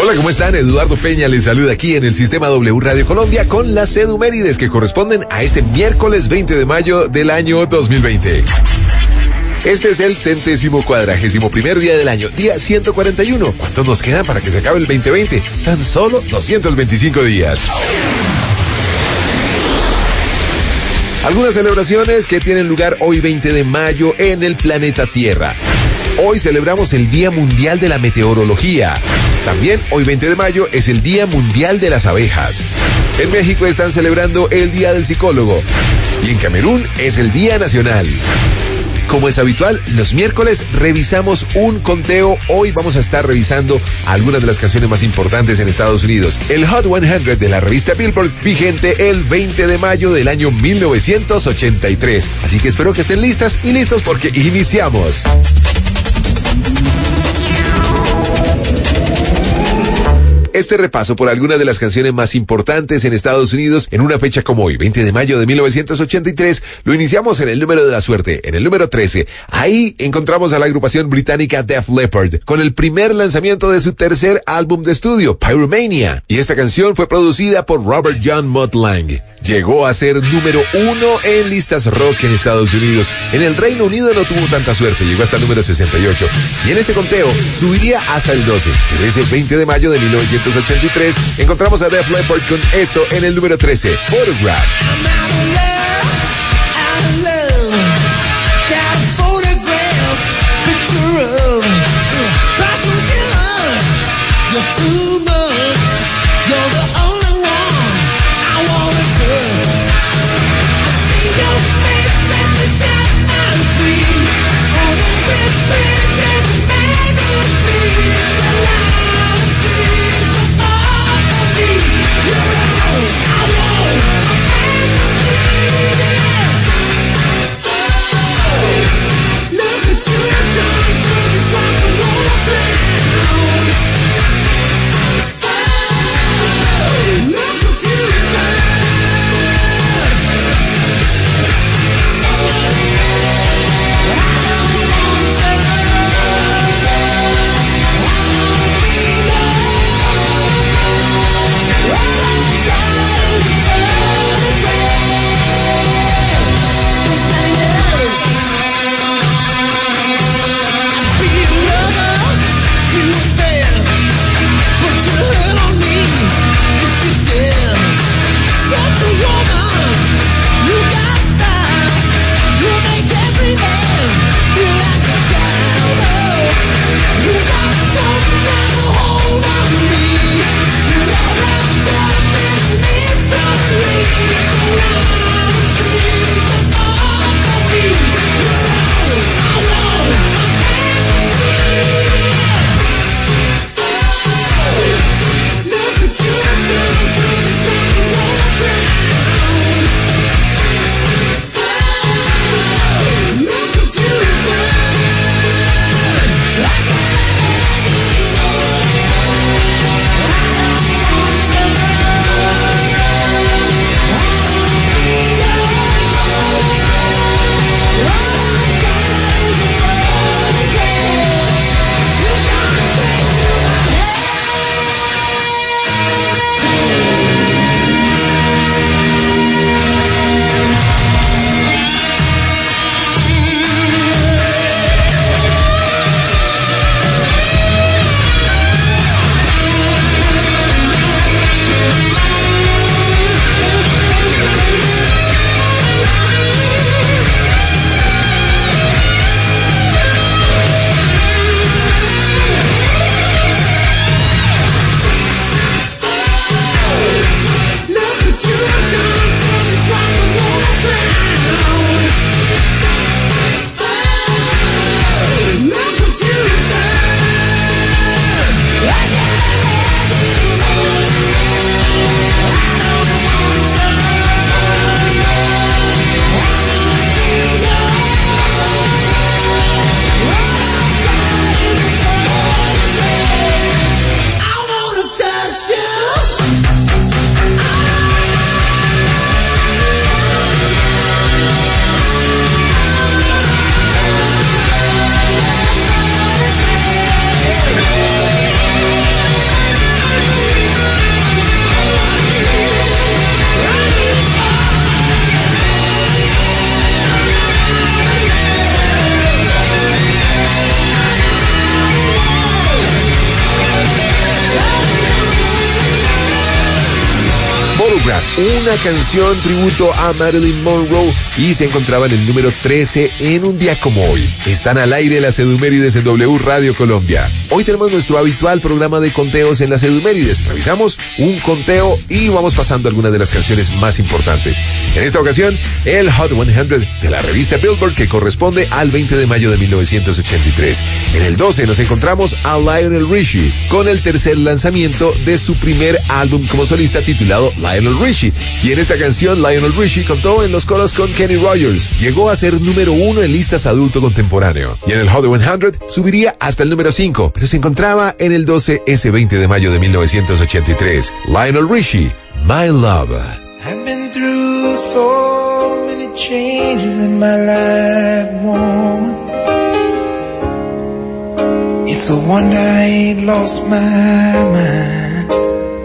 Hola, ¿cómo están? Eduardo Peña les saluda aquí en el Sistema W Radio Colombia con las edumérides que corresponden a este miércoles 20 de mayo del año 2020. Este es el 141º día del año, día 141. ¿Cuántos nos quedan para que se acabe el 2020? Tan solo 225 días. Algunas celebraciones que tienen lugar hoy 20 de mayo en el planeta Tierra. Hoy celebramos el Día Mundial de la Meteorología. También hoy 20 de mayo es el Día Mundial de las Abejas. En México están celebrando el Día del Psicólogo. Y en Camerún es el Día Nacional. Como es habitual, los miércoles revisamos un conteo. Hoy vamos a estar revisando algunas de las canciones más importantes en Estados Unidos. El Hot 100 de la revista Billboard, vigente el 20 de mayo del año 1983. Así que espero que estén listas y listos porque iniciamos. Este repaso por algunas de las canciones más importantes en Estados Unidos en una fecha como hoy, 20 de mayo de 1983, lo iniciamos en el número de la suerte, en el número 13. Ahí encontramos a la agrupación británica Def Leppard con el primer lanzamiento de su tercer álbum de estudio, Pyromania. Y esta canción fue producida por Robert John Mutt Lange. Llegó a ser número 1 en listas rock en Estados Unidos. En el Reino Unido no tuvo tanta suerte, llegó hasta el número 68. Y en este conteo subiría hasta el 12. Y desde el 20 de mayo de 1983 encontramos a Def Leppard con esto en el número 13, Photograph. Photograph, una canción tributo a Marilyn Monroe, y se encontraba en el número 13 en un día como hoy. Están al aire las Edumérides en W Radio Colombia. Hoy tenemos nuestro habitual programa de conteos en las Edumérides. Revisamos un conteo y vamos pasando algunas de las canciones más importantes. En esta ocasión, el Hot 100 de la revista Billboard, que corresponde al 20 de mayo de 1983. En el 12 nos encontramos a Lionel Richie con el tercer lanzamiento de su primer álbum como solista titulado Lionel Richie. Y en esta canción, Lionel Richie contó en los coros con Kenny Rogers. Llegó a ser número 1 en listas adulto contemporáneo. Y en el Hot 100 subiría hasta el número 5, pero se encontraba en el 12 ese 20 de mayo de 1983. Lionel Richie, My Love. I've been through so many changes in my life, woman. It's a wonder I ain't lost my mind.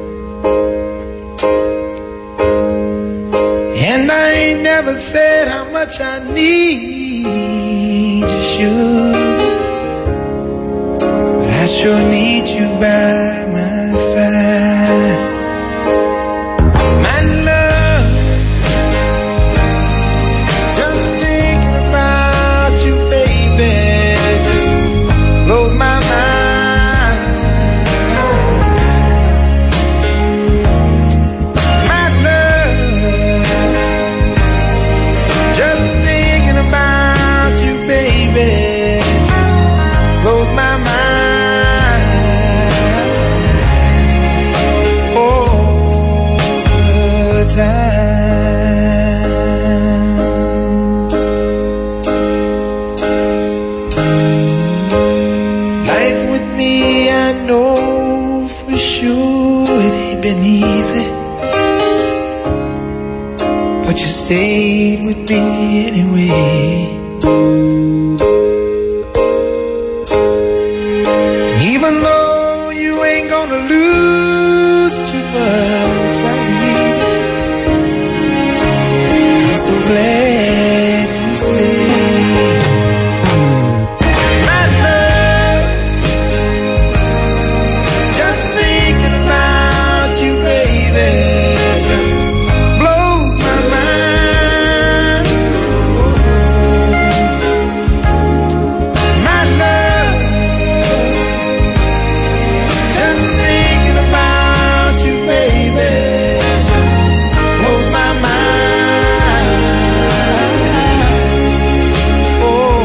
And I ain't never said how much I need you, sugar. But I sure need you by my side. My love, just thinking about you, baby, just blows my mind. My love, just thinking about you, baby, just blows my mind. Life with me, I know for sure it ain't been easy, but you stayed with me anyway. And even though you ain't gonna lose too much by leaving, I'm so glad you stayed. My love, just thinking about you, baby, just blows my mind. My love, just thinking about you, baby, just blows my mind. All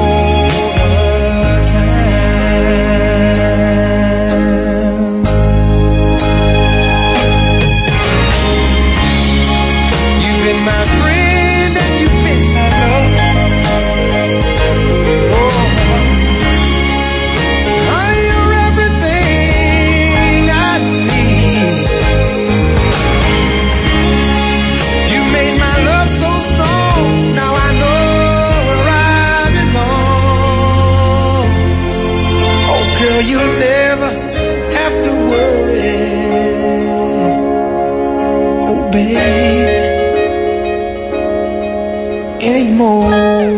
the time. You've been my friend and you've been my love. Oh, honey, you're everything I need. You made my love so strong. Now I know where I belong. Oh, girl, you'll never have to worry. Oh, baby, anymore.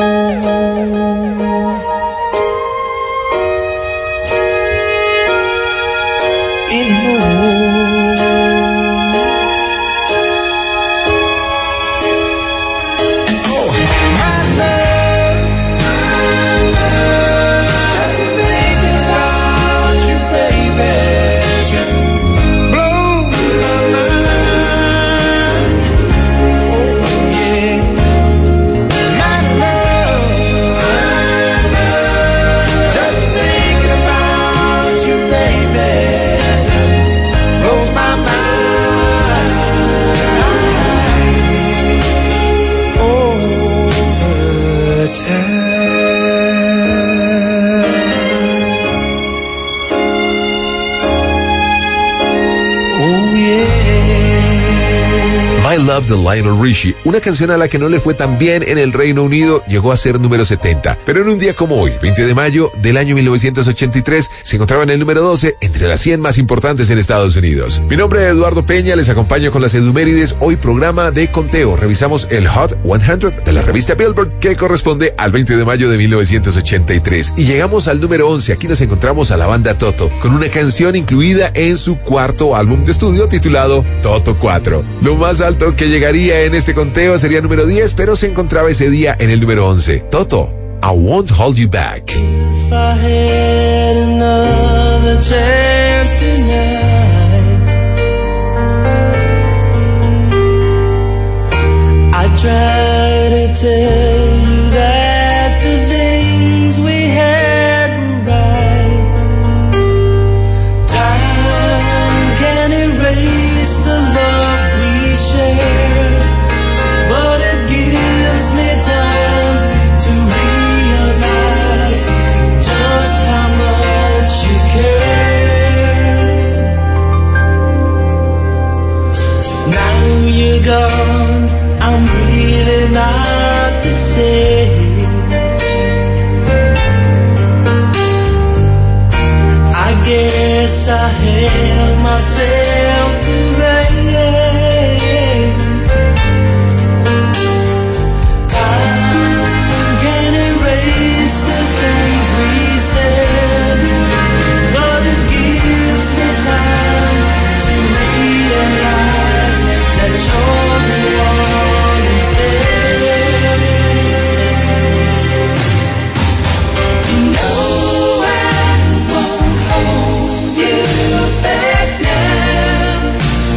Oh, my love, just thinking about you, baby, just blows my mind. Oh, yeah. My love, just thinking about you, baby, just blows My Love de Lionel Richie, una canción a la que no le fue tan bien en el Reino Unido, llegó a ser número 70, pero en un día como hoy, 20 de mayo del año 1983, se encontraba en el número 12 entre las 100 más importantes en Estados Unidos. Mi nombre es Eduardo Peña, les acompaño con las Edumérides, hoy programa de conteo. Revisamos el Hot 100 de la revista Billboard, que corresponde al 20 de mayo de 1983. Y llegamos al número 11, aquí nos encontramos a la banda Toto, con una canción incluida en su cuarto álbum de estudio titulado Toto 4. Lo más alto que llegaría en este conteo sería número 10, pero se encontraba ese día en el número 11. Toto, I Won't Hold You Back. If I had another chance tonight, I'd try to tell you that the things we had were right. Time can erase the love we shared, but it gives me time to realize just how much you care. Now you're gone, I'm really not the same. I guess I held myself to blame. Time can erase the things we said, but it gives me time to realize that you're the one instead. No, I won't hold you back now.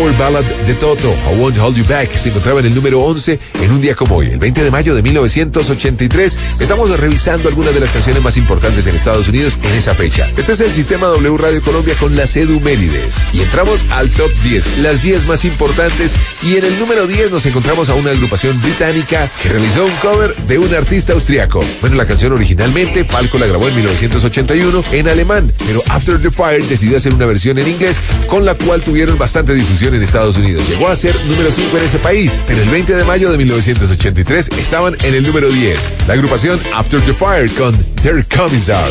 Power Ballad de Toto, I Won't Hold You Back, se encontraba en el número 11 en un día como hoy, el 20 de mayo de 1983. Estamos revisando algunas de las canciones más importantes en Estados Unidos en esa fecha. Este es el Sistema W Radio Colombia con las Edumérides. Y entramos al top 10, las 10 más importantes. Y en el número 10 nos encontramos a una agrupación británica que realizó un cover de un artista austriaco. Bueno, la canción originalmente Falco la grabó en 1981 en alemán, pero After the Fire decidió hacer una versión en inglés, con la cual tuvieron bastante difusión en Estados Unidos. Llegó a ser número 5 en ese país, pero el 20 de mayo de 1983 estaban en el número 10. La agrupación After the Fire con Der Kommissar.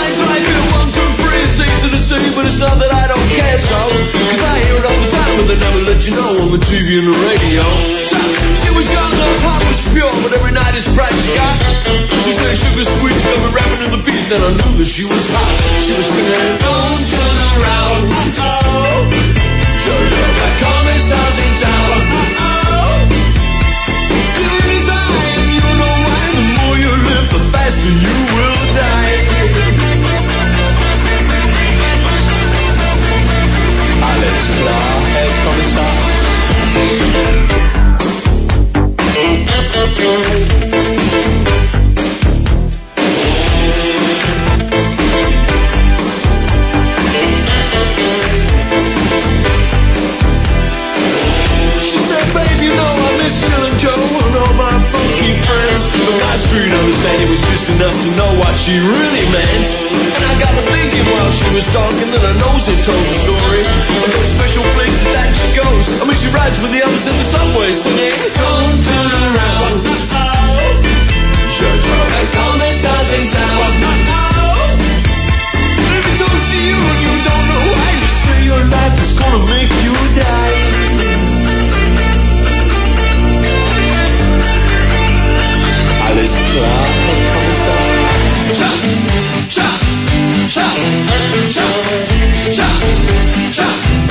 She said sugar sweet, got me rapping to the beat, then I knew that she was hot. She was singing, don't turn around, uh-oh. Sure, that commissar's in town, uh-oh. You design, you know why, the more you live, the faster you will die. Alles klar, Herr Kommissar. Street understanding was just enough to know what she really meant. And I got to thinking while she was talking that her nose had told the story of those special places that she goes. I mean, she rides with the others in the subway singing, don't turn around, uh-oh. That commissar's in town, uh-oh. If it talks to you and you don't know why, you say your life is gonna make you die. Alles klar, Herr Kommissar. Cha, cha, cha, cha, cha, cha.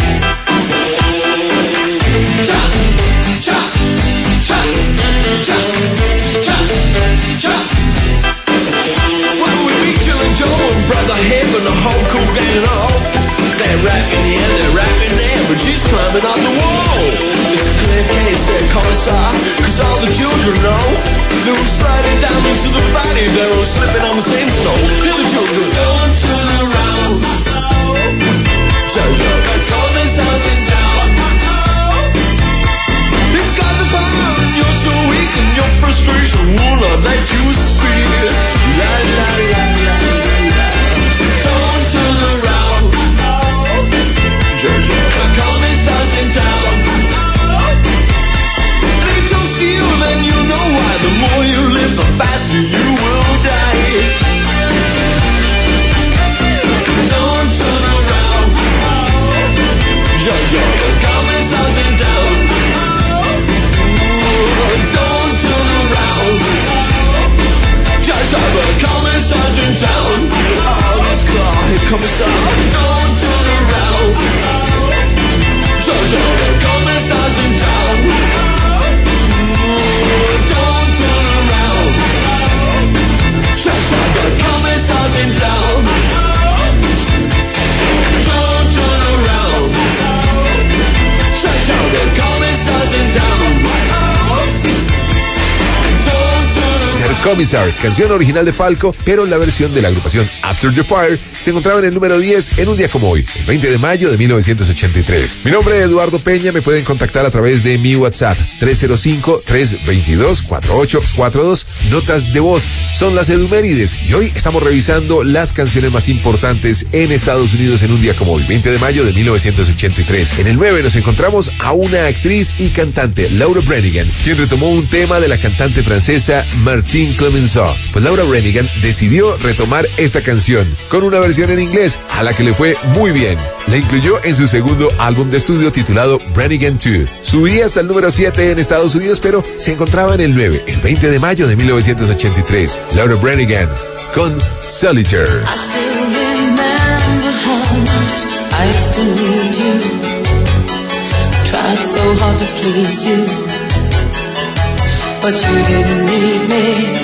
Cha, cha, cha, cha, cha, cha. When we meet Jill and Joe and Brother Hib and the whole cool gang and all, they're rapping here, they're rapping there, but she's climbing on the wall. It's a clear case, Herr Kommissar, 'cause all the children know they were sliding down into the valley, they were slipping on the same snow. The other children don't turn around, uh-oh. The commissar's in town, uh-oh. It's got the power and you're so weak and your frustration will not let you speak. La la la la la. Don't turn around, uh-oh. The commissar's in town, uh-oh. And if it talks to you, then you know why. The more you live, the faster you will die. Don't turn around, oh. The commissar's in town, oh. Don't turn around, oh. The commissar's in town, oh. This car, Herr Kommissar. Don't turn around, oh. The commissar's in town, oh. Don't turn around, the commissar's in town. Don't turn around, the commissar's in town. Der Kommissar, canción original de Falco, pero la versión de la agrupación After the Fire se encontraba en el número 10 en un día como hoy, el 20 de mayo de 1983. Mi nombre es Eduardo Peña, me pueden contactar a través de mi WhatsApp 305-322-4842. Notas de voz son las Edumérides y hoy estamos revisando las canciones más importantes en Estados Unidos en un día como hoy, 20 de mayo de 1983. En el 9 nos encontramos a una actriz y cantante, Laura Branigan, quien retomó un tema de la cantante francesa Martine Clemenceau. Pues Laura Branigan decidió retomar esta canción con una versión en inglés a la que le fue muy bien. La incluyó en su segundo álbum de estudio titulado Branigan 2. Subía hasta el número 7 en Estados Unidos, pero se encontraba en el 9, el 20 de mayo de 1983. Laura Branigan con Solitaire. I still remember how much I used to need you. Tried so hard to please you, but you didn't need me.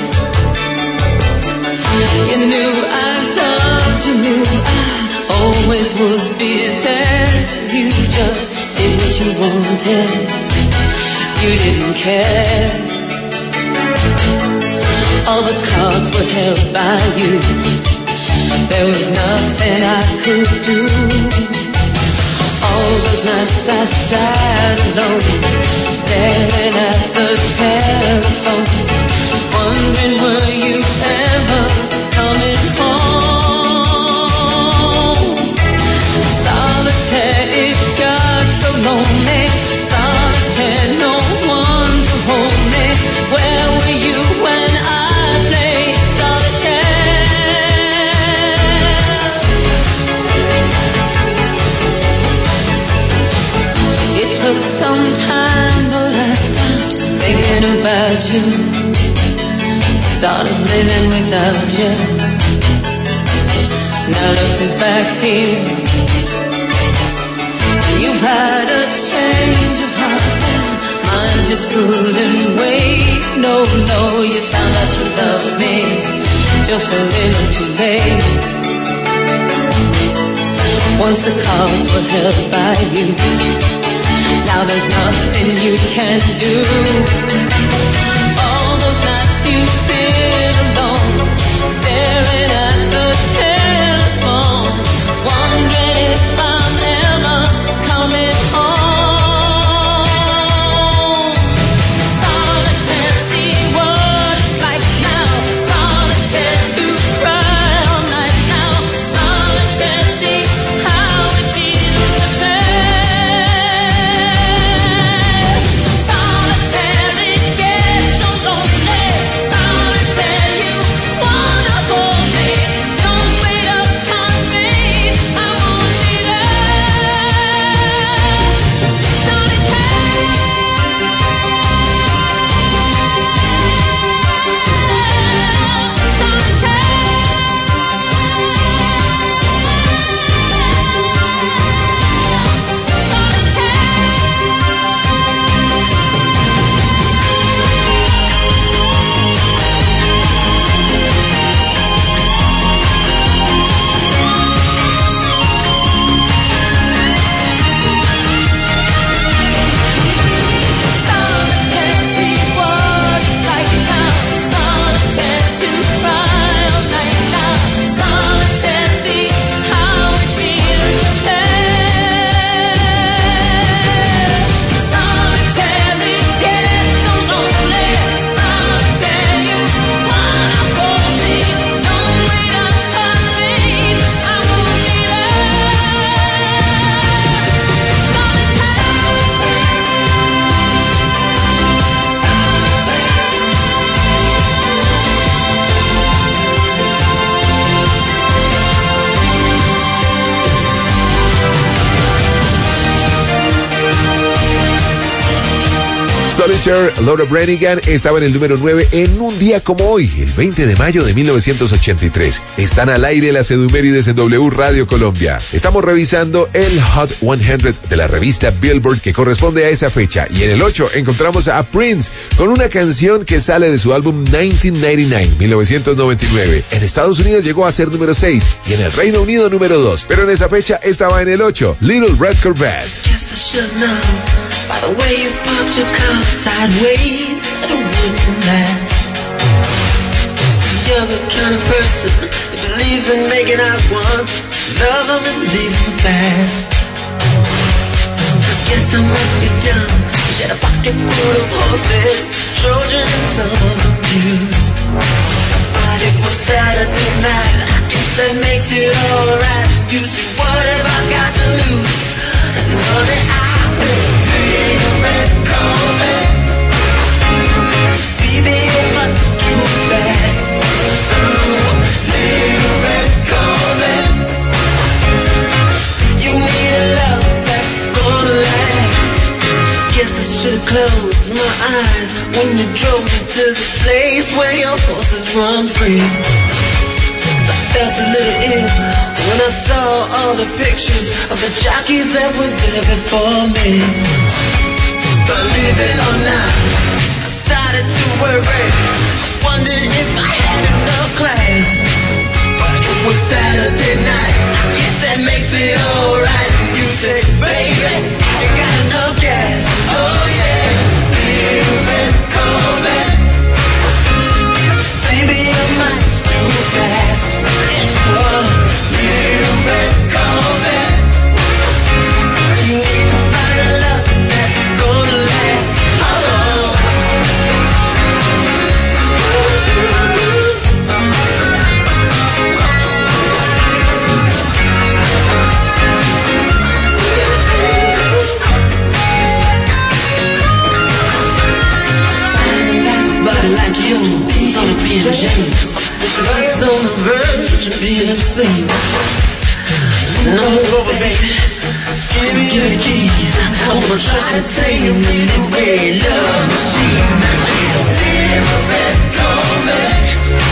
You knew I loved you, knew I always would be there. You just did what you wanted. You didn't care. All the cards were held by you. There was nothing I could do. All those nights I sat alone, staring at the telephone, wondering were you ever coming home. Solitaire, it got so lonely. Solitaire, no one to hold me. Where were you when I played solitaire? It took some time, but I stopped thinking about you. Started living without you. Now look who's back here. You've had a change of heart. Mine just couldn't wait. No, no, you found out you loved me just a little too late. Once the cards were held by you, now there's nothing you can do. All those nights you sit alone, staring at the telephone, wondering if I'm ever coming home. Solitaire, see what it's like now. Solitaire, to cry all night now. Solitaire, see how it feels to play. Solitaire, it gets so lonely. Solitaire, you wanna hold me. Don't wait up, 'cause babe, I won't be there. Solitaire. Solitaire, see what it's like now. Solitaire, to cry all night now. Solitaire, see how it feels to play. Solitaire, it gets so lonely. Solitaire, you wanna hold me. Don't wait up, 'cause babe, I won't be Solitaire, Laura Branigan, estaba en el número 9 en un día como hoy, el 20 de mayo de 1983. Están al aire las Edumérides en W Radio Colombia. Estamos revisando el Hot 100 de la revista Billboard que corresponde a esa fecha. Y en el 8 encontramos a Prince con una canción que sale de su álbum 1999. En Estados Unidos llegó a ser número 6 y en el Reino Unido número 2. Pero en esa fecha estaba en el 8, Little Red Corvette. Guess I should know by the way you popped your cup sideways. I don't wouldn't that. See, you're the kind of person that believes in making out once, love them and leave them fast. I guess I must be dumb. She had a pocket full of horses, Trojan and some of them Jews. But it was Saturday night. I guess that makes it alright. You see, what have I got to lose? And honey, I said, Little Red Corvette. Baby, you're much too fast. Little Red Corvette. You need a love that's gonna last. Guess I should've closed my eyes when you drove me to the place where your horses run free. 'Cause I felt a little ill when I saw all the pictures of the jockeys that were there before me. Believe it or not, I started to worry. Wondered if I had enough class. But it was Saturday night, I guess that makes it alright. You say, baby, I got should be able to see you. Now move over, baby. Give me the keys. I'm gonna try to tame the red love machine. Little red Corvette.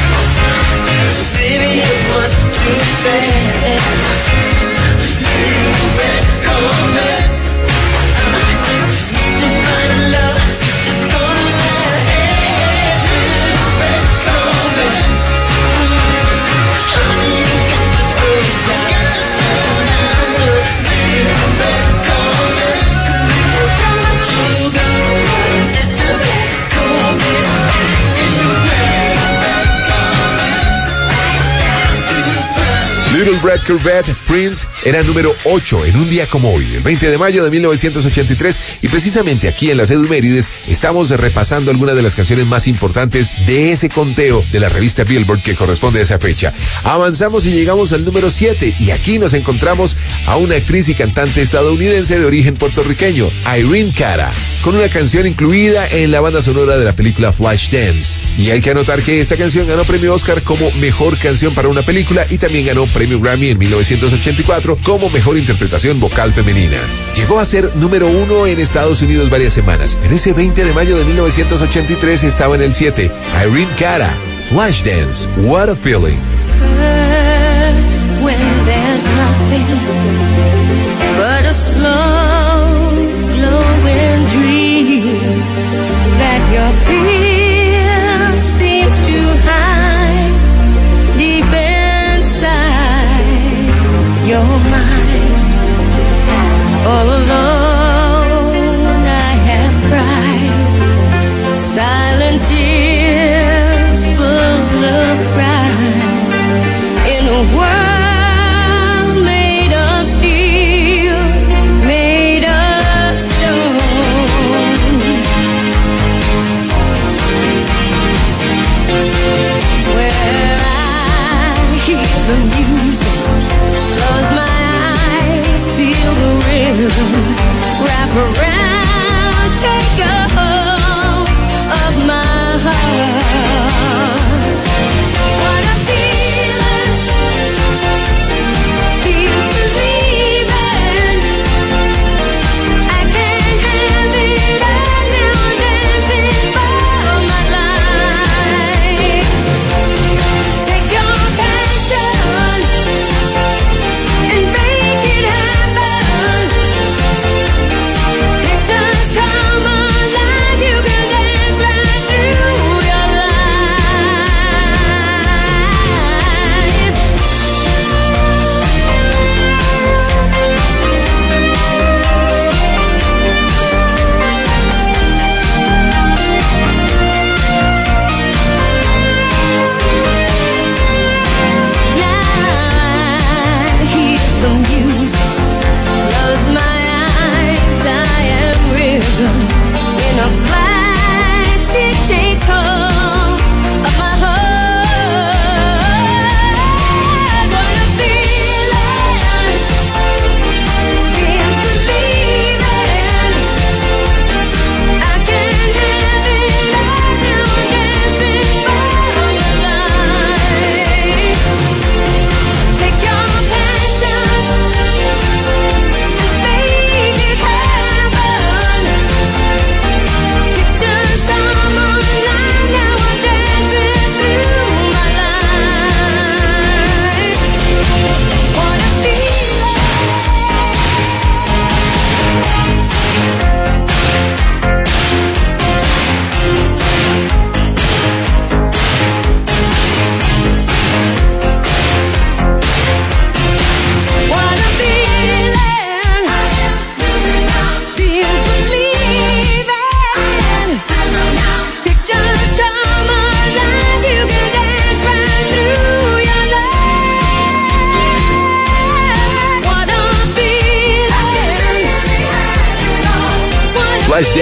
Baby, it was too bad. Little red Corvette. Need to find a love that's gonna last. Little red Corvette. Honey, you got to slow down. Little red Corvette. 'Cause if you don't let you go, little red Corvette. Little red Little Red Corvette, Prince, era número 8 en un día como hoy, el 20 de mayo de 1983, y precisamente aquí en las Edumérides estamos repasando algunas de las canciones más importantes de ese conteo de la revista Billboard que corresponde a esa fecha. Avanzamos y llegamos al número 7, y aquí nos encontramos a una actriz y cantante estadounidense de origen puertorriqueño, Irene Cara, con una canción incluida en la banda sonora de la película Flashdance. Y hay que anotar que esta canción ganó premio Oscar como mejor canción para una película y también ganó premio Grammy en 1984 como mejor interpretación vocal femenina. Llegó a ser número 1 en Estados Unidos varias semanas, pero ese 20 de mayo de 1983 estaba en el 7. Irene Cara, Flashdance, What a Feeling. When there's nothing but a slow glowing dream that your fear seems to hide deep inside your mind. All alone I have cried silent tears full of pride in a world made of steel, made of stone.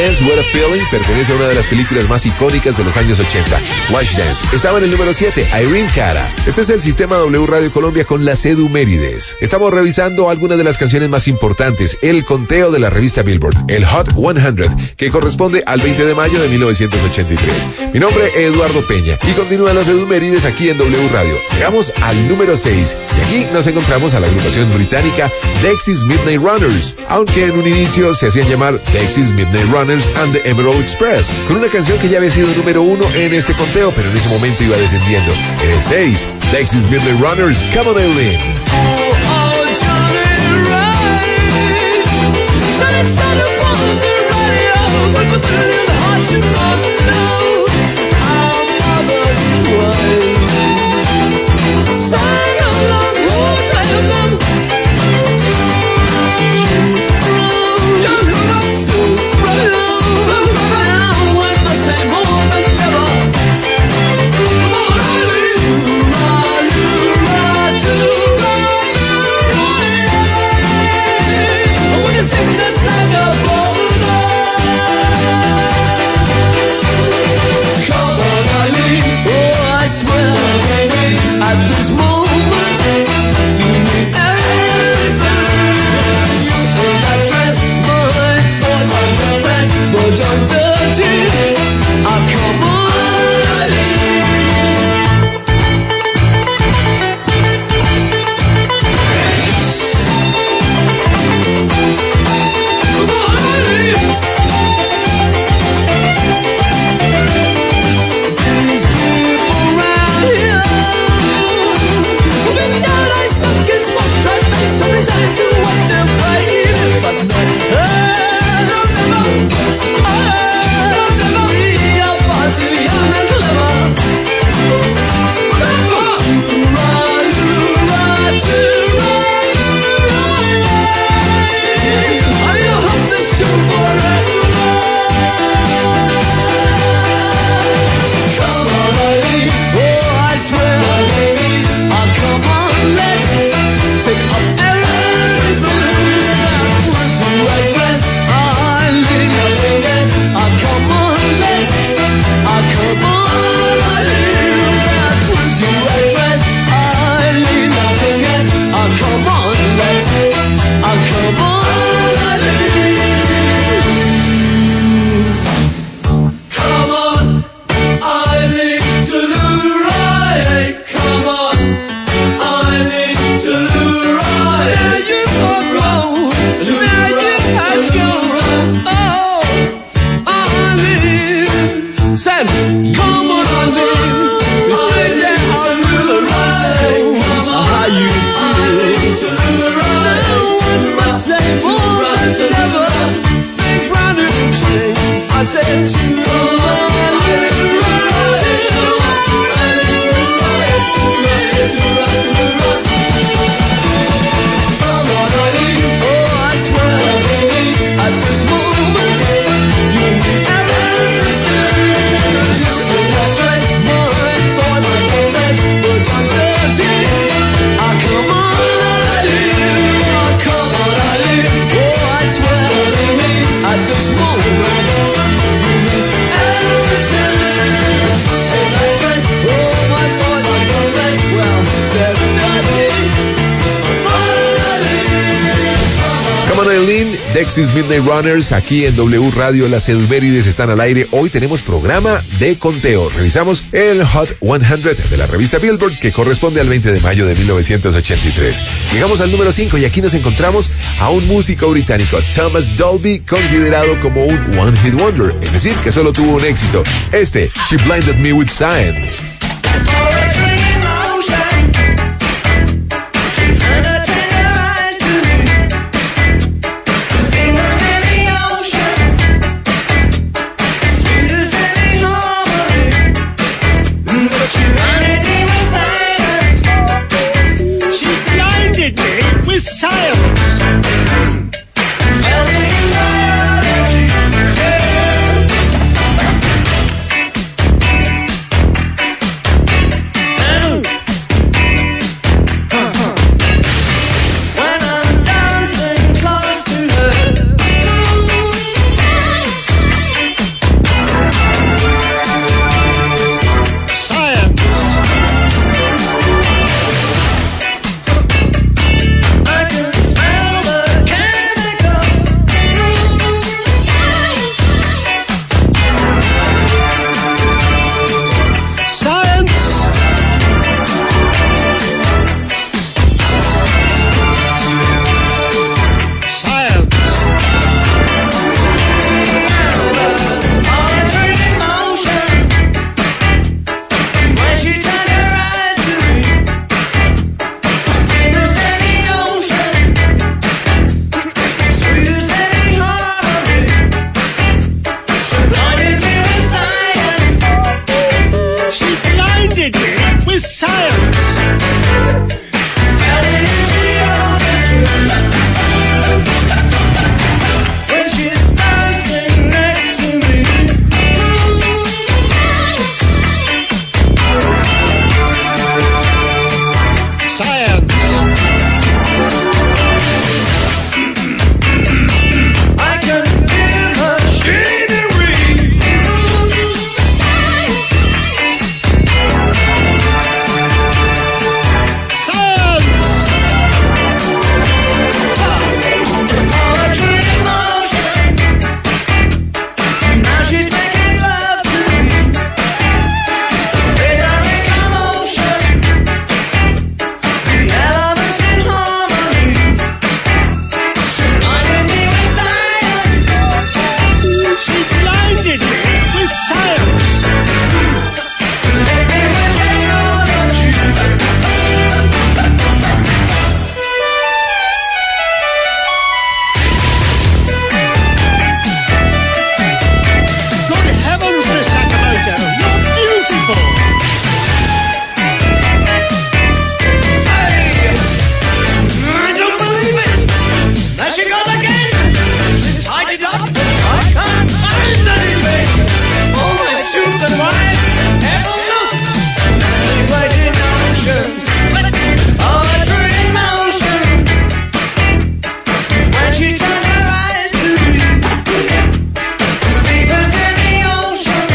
Flashdance, What a Feeling, pertenece a una de las películas más icónicas de los años 80. Flashdance estaba en el número 7, Irene Cara. Este es el Sistema W Radio Colombia con las Edumérides. Estamos revisando algunas de las canciones más importantes, el conteo de la revista Billboard, el Hot 100, que corresponde al 20 de mayo de 1983. Mi nombre es Eduardo Peña y continúan las Edumérides aquí en W Radio. Llegamos al número 6 y aquí nos encontramos a la agrupación británica Dexys Midnight Runners, aunque en un inicio se hacían llamar Dexys Midnight Runners and the Emerald Express, con una canción que ya había sido número 1 en este conteo, pero en ese momento iba descendiendo. En el 6, Dexys Midnight Runners, Come On Eileen. Dexys Midnight Runners, aquí en W Radio, las Edumérides están al aire. Hoy tenemos programa de conteo. Revisamos el Hot 100 de la revista Billboard, que corresponde al 20 de mayo de 1983. Llegamos al número 5 y aquí nos encontramos a un músico británico, Thomas Dolby, considerado como un One Hit Wonder, es decir, que solo tuvo un éxito. She Blinded Me With Science. she's making love to me. There's a commotion, the elements in harmony. She blinded me with science. She blinded me with science. Hit me with technology. Good heavens, Miss Sakamoto, you're beautiful. Hey, I don't believe it. There she goes again. She's tied it up. I can't find anything. All my tubes and wires have a loop. Anti-waiting oceans. All the true in motion. When she turned her eyes to me, as deep as any ocean,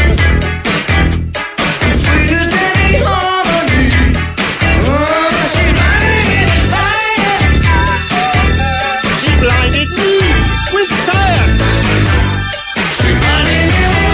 as sweet as any harmony. She blinded me with science. She blinded me with science. She blinded me with.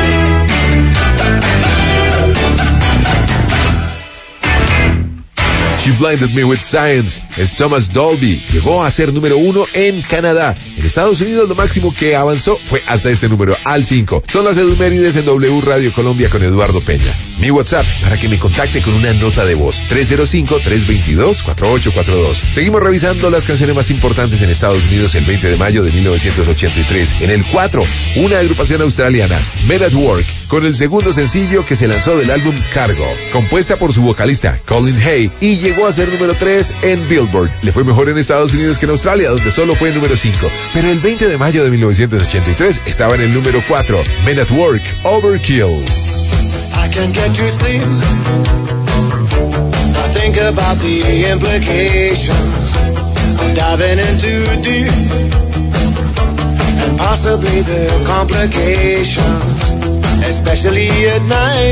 She Blinded Me With Science es Thomas Dolby. Llegó a ser número 1 en Canadá. En Estados Unidos lo máximo que avanzó fue hasta este número, al 5. Son las Edumérides en W Radio Colombia con Eduardo Peña. Mi WhatsApp para que me contacte con una nota de voz, 305-322-4842. Seguimos revisando las canciones más importantes en Estados Unidos el 20 de mayo de 1983. En el 4, una agrupación australiana, Men at Work, con el segundo sencillo que se lanzó del álbum Cargo, compuesta por su vocalista Colin Hay, y llegó a ser número 3 en Billboard. Le fue mejor en Estados Unidos que en Australia, donde solo fue número 5. Pero el 20 de mayo de 1983 estaba en el número 4, Men at Work, Overkill. I can't get to sleep. I think about the implications of diving in too deep, and possibly the complications, especially at night.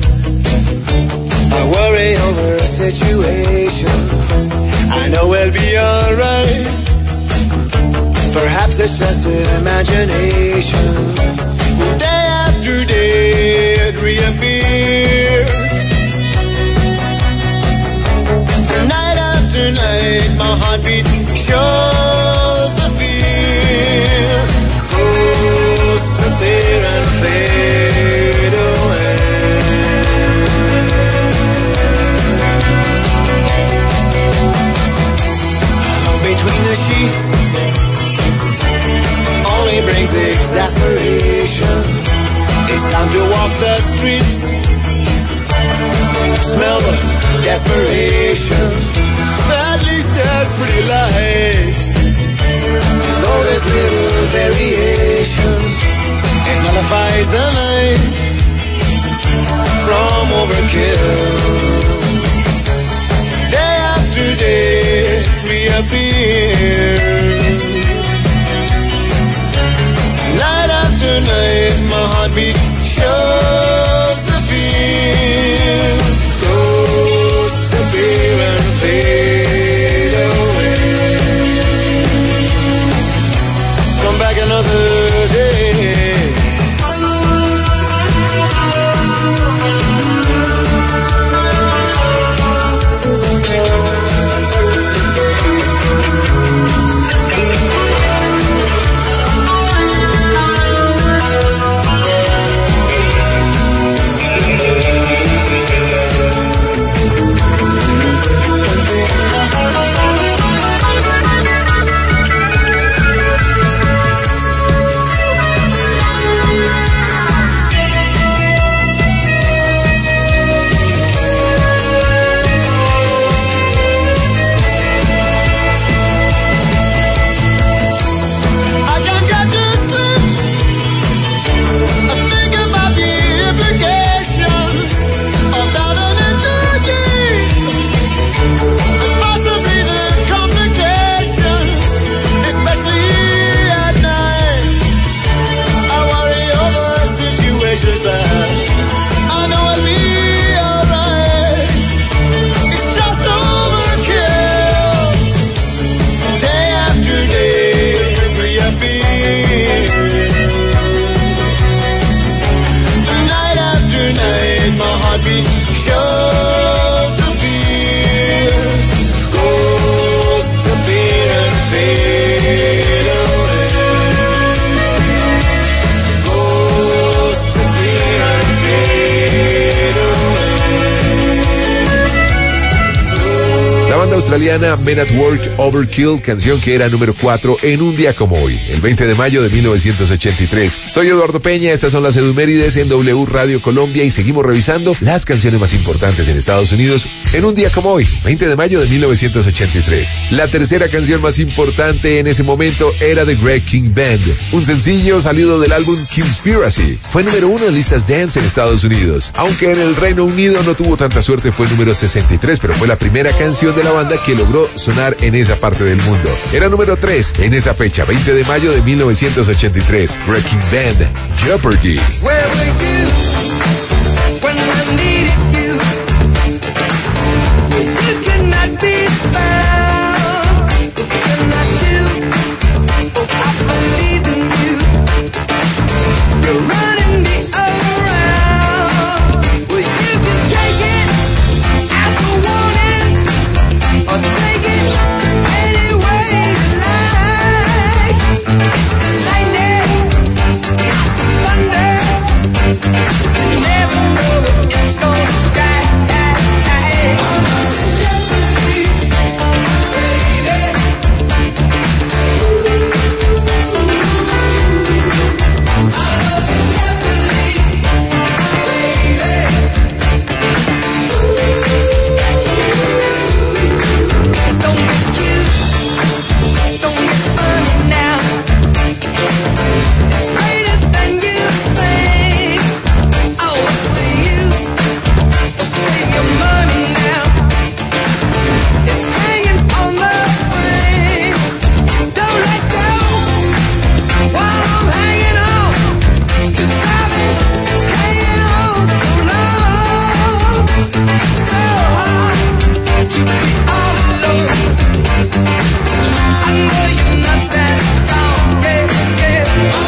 I worry over situations. I know we'll be alright. Perhaps it's just an imagination. Day after day it reappears. Night after night my heartbeat shows the fear. Ghosts appear and fade away. Alone between the sheets only brings exasperation. It's time to walk the streets, smell the desperation. At least there's pretty lights, though there's little variations. It nullifies the night from overkill. Day after day reappears. Night after night, my heartbeat shows the fear. Ghosts appear and fade away. Come back another day. Shows the fear, goes to beat and fade away. Goes to beat and fade away. La banda australiana Men at Work Overkill, canción que era número 4 en un día como hoy, el 20 de mayo de 1983. Soy Eduardo Peña, estas son las Edumérides en W Radio Colombia y seguimos revisando las canciones más importantes en Estados Unidos en un día como hoy, 20 de mayo de 1983. La tercera canción más importante en ese momento era The Greg King Band, un sencillo salido del álbum Conspiracy. Fue número 1 en listas dance en Estados Unidos. Aunque en el Reino Unido no tuvo tanta suerte, fue número 63, pero fue la primera canción de la banda que logró sonar en esa parte del mundo. Era número 3 en esa fecha, 20 de mayo de 1983. Greg King Band, Jeopardy. Where were you when I needed you? You could not be found. What can I do? Oh, I believe in you. You're running me around. Well, you can take it as a warning, or take it any way you like. It's the lightning, not the thunder. You never know when it's gonna strike. Don't get cute, don't get funny now. It's greater than you think. Oh, what's the use? Well, save your money now. It's hanging on the frame. Don't let go while I'm hanging on. 'Cause I've been hanging on so long. It's so hard to be all alone. I know you're not that strong, yeah, yeah.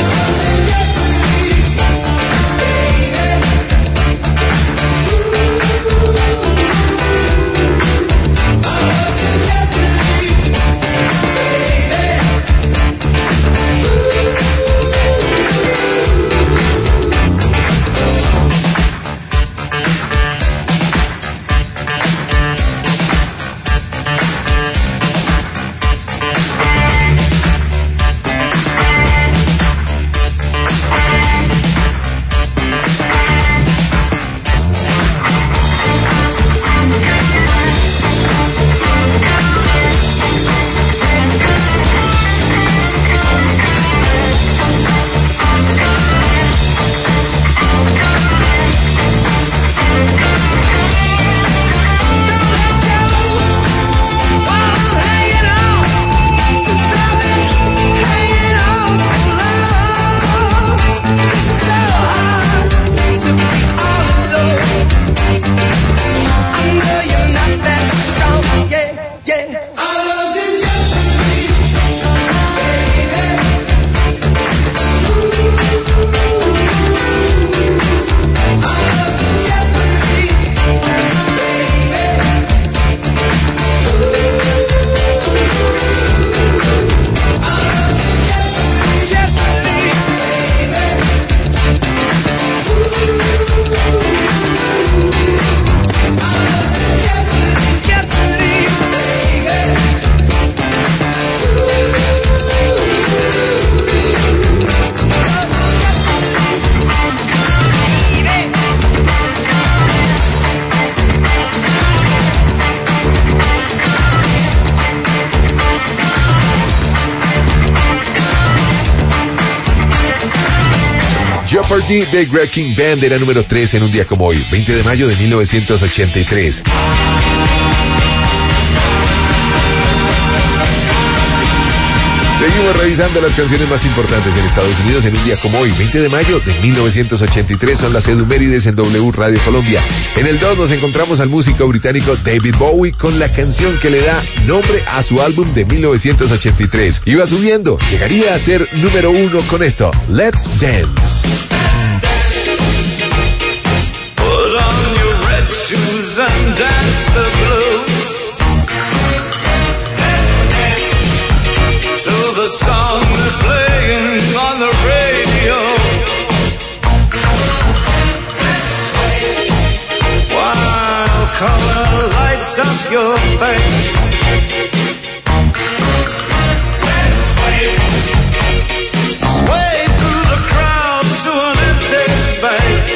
Jeopardy de Greg King Band era número 3 en un día como hoy, 20 de mayo de 1983. Seguimos revisando las canciones más importantes en Estados Unidos en un día como hoy, 20 de mayo de 1983. Son las Edumérides en W Radio Colombia. En el 2 nos encontramos al músico británico David Bowie con la canción que le da nombre a su álbum de 1983. Iba subiendo, llegaría a ser número 1 con esto, Let's Dance. Put on your red lights up your face. Sway through the crowd to an empty space.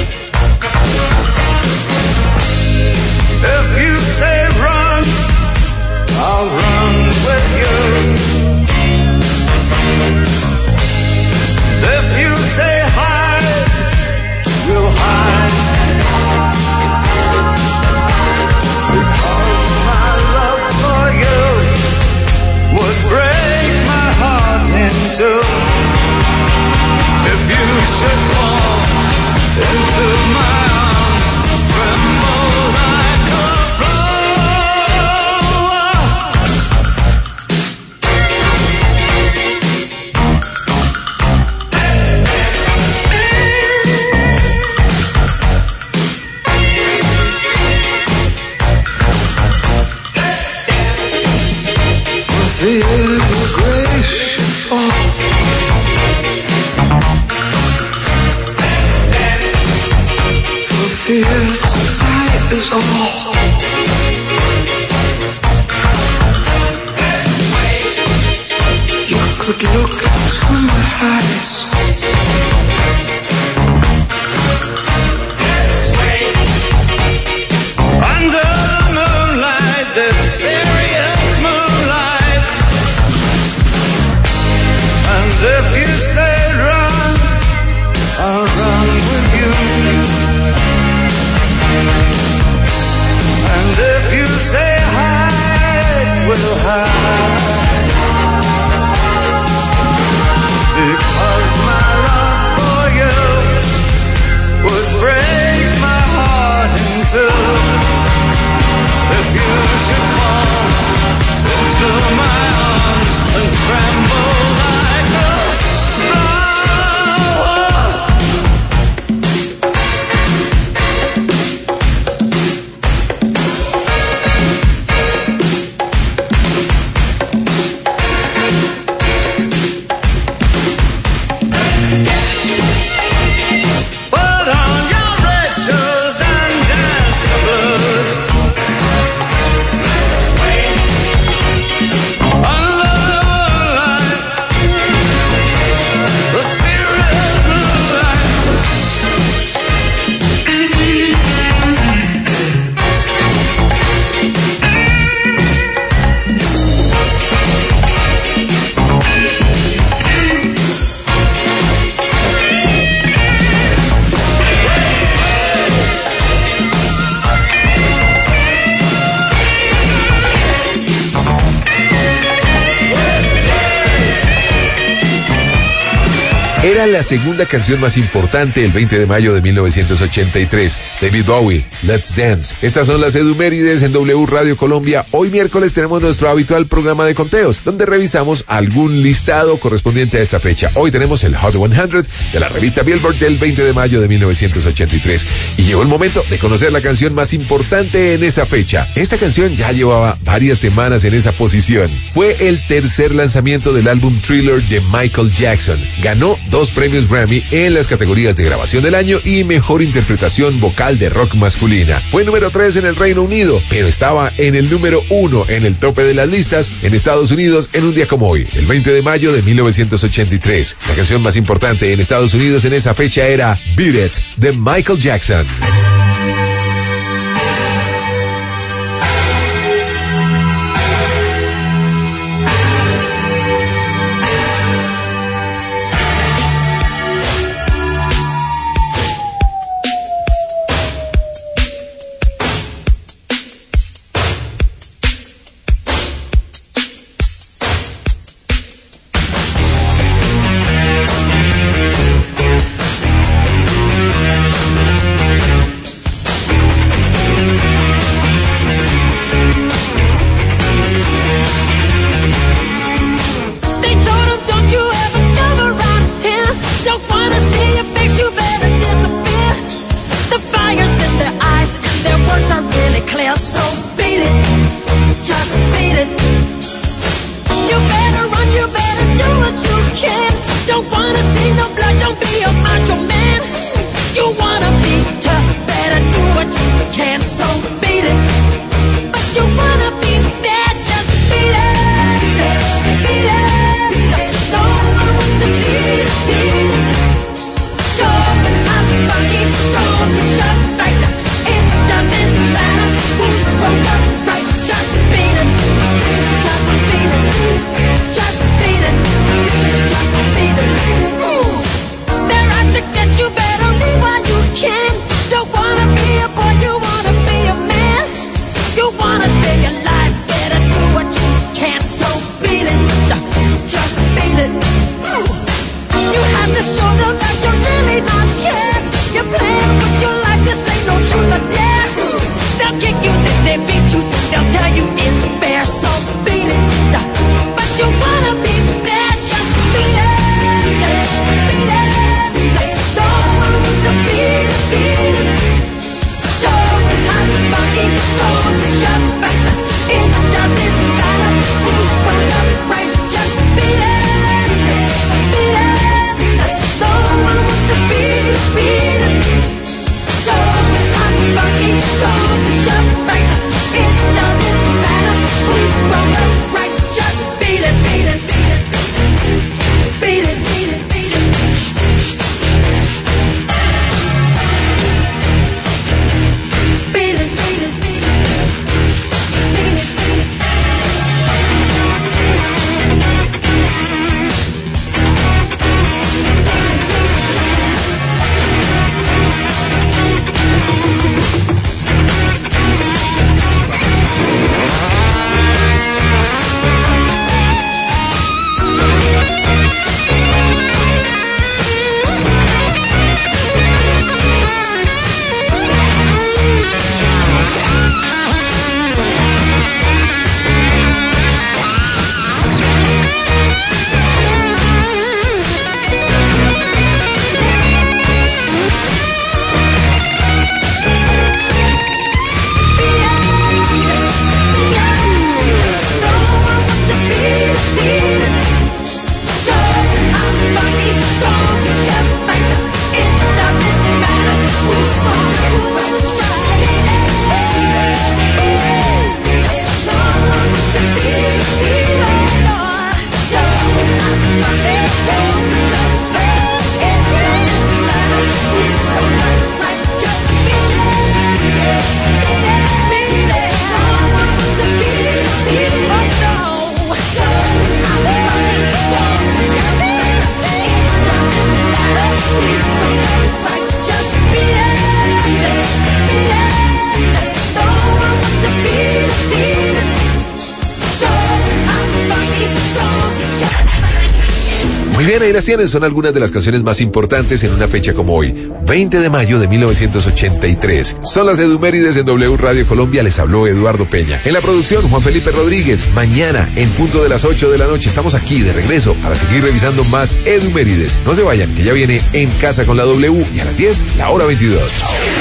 If you say run, I'll run with you. If you say hide, we'll hide. Because my love for you would break my heart in two. If you should fall into my arms, tremble like a feel your grace should fall. For fear tonight is all. You could look into my eyes. Under the moonlight, this serious moonlight. And if you say run, I'll run with you. And if you say hide, we'll hide. Because my love for you would break my heart in two. If you should fall into my arms and tremble like a put on your red shoes and dance the blues. Under the moonlight, the serious moonlight. Era la segunda canción más importante el 20 de mayo de 1983. David Bowie, Let's Dance. Estas son las Edumérides en W Radio Colombia. Hoy miércoles tenemos nuestro habitual programa de conteos, donde revisamos algún listado correspondiente a esta fecha. Hoy tenemos el Hot 100 de la revista Billboard del 20 de mayo de 1983. Y llegó el momento de conocer la canción más importante en esa fecha. Esta canción ya llevaba varias semanas en esa posición. Fue el tercer lanzamiento del álbum Thriller de Michael Jackson. Ganó 2 premios Grammy en las categorías de grabación del año y mejor interpretación vocal de rock masculina. Fue número 3 en el Reino Unido, pero estaba en el número 1 en el tope de las listas en Estados Unidos en un día como hoy, el 20 de mayo de 1983. La canción más importante en Estados Unidos en esa fecha era Beat It de Michael Jackson. Ahí las tienen, son algunas de las canciones más importantes en una fecha como hoy, 20 de mayo de 1983. Son las Edumérides en W Radio Colombia, les habló Eduardo Peña. En la producción, Juan Felipe Rodríguez. Mañana, en punto de las 8 de la noche, estamos aquí de regreso para seguir revisando más Edumérides. No se vayan, que ya viene En Casa con la W y a las 10, la hora 22.